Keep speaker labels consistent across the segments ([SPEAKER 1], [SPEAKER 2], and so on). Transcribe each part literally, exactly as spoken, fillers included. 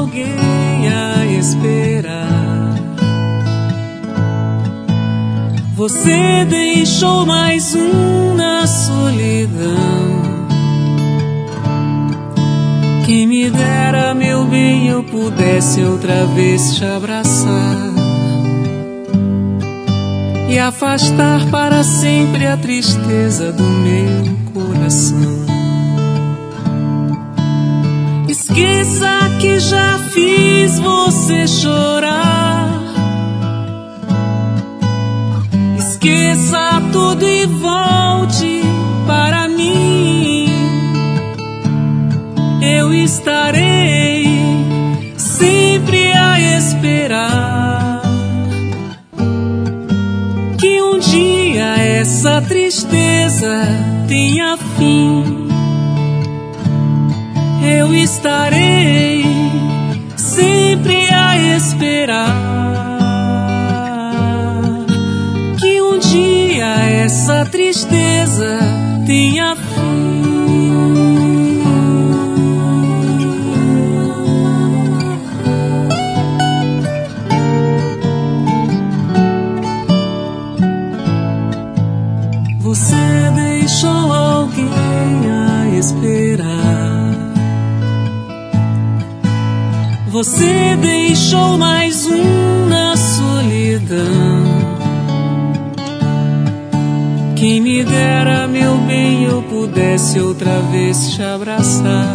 [SPEAKER 1] alguém a esperar. Você deixou mais um na solidão. Quem me dera, meu bem, eu pudesse outra vez te abraçar e afastar para sempre a tristeza do meu coração. Esqueça que já fiz você chorar. Esqueça tudo e volte para mim. Eu estarei sempre a esperar que um dia essa tristeza tenha fim. Eu estarei sempre a esperar que um dia essa tristeza tenha fim. Você deixou alguém a esperar. Você deixou mais um na solidão. Quem me dera, meu bem, eu pudesse outra vez te abraçar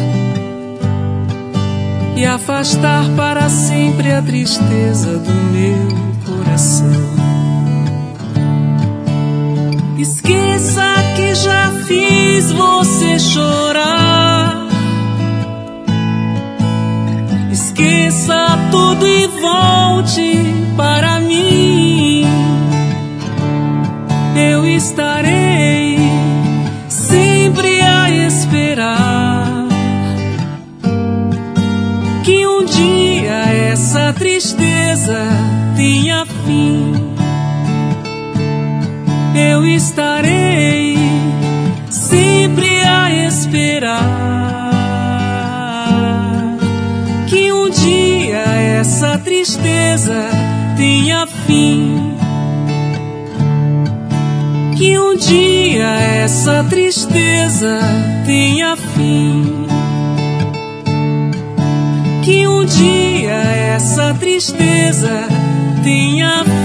[SPEAKER 1] e afastar para sempre a tristeza do meu coração. Esqueça que já fiz você chorar. Esqueça tudo e volte para mim. Eu estarei sempre a esperar que um dia essa tristeza tenha fim. Eu estarei sempre a esperar que um dia essa tristeza tenha fim. Que um dia essa tristeza tenha fim. Que um dia essa tristeza tenha fim.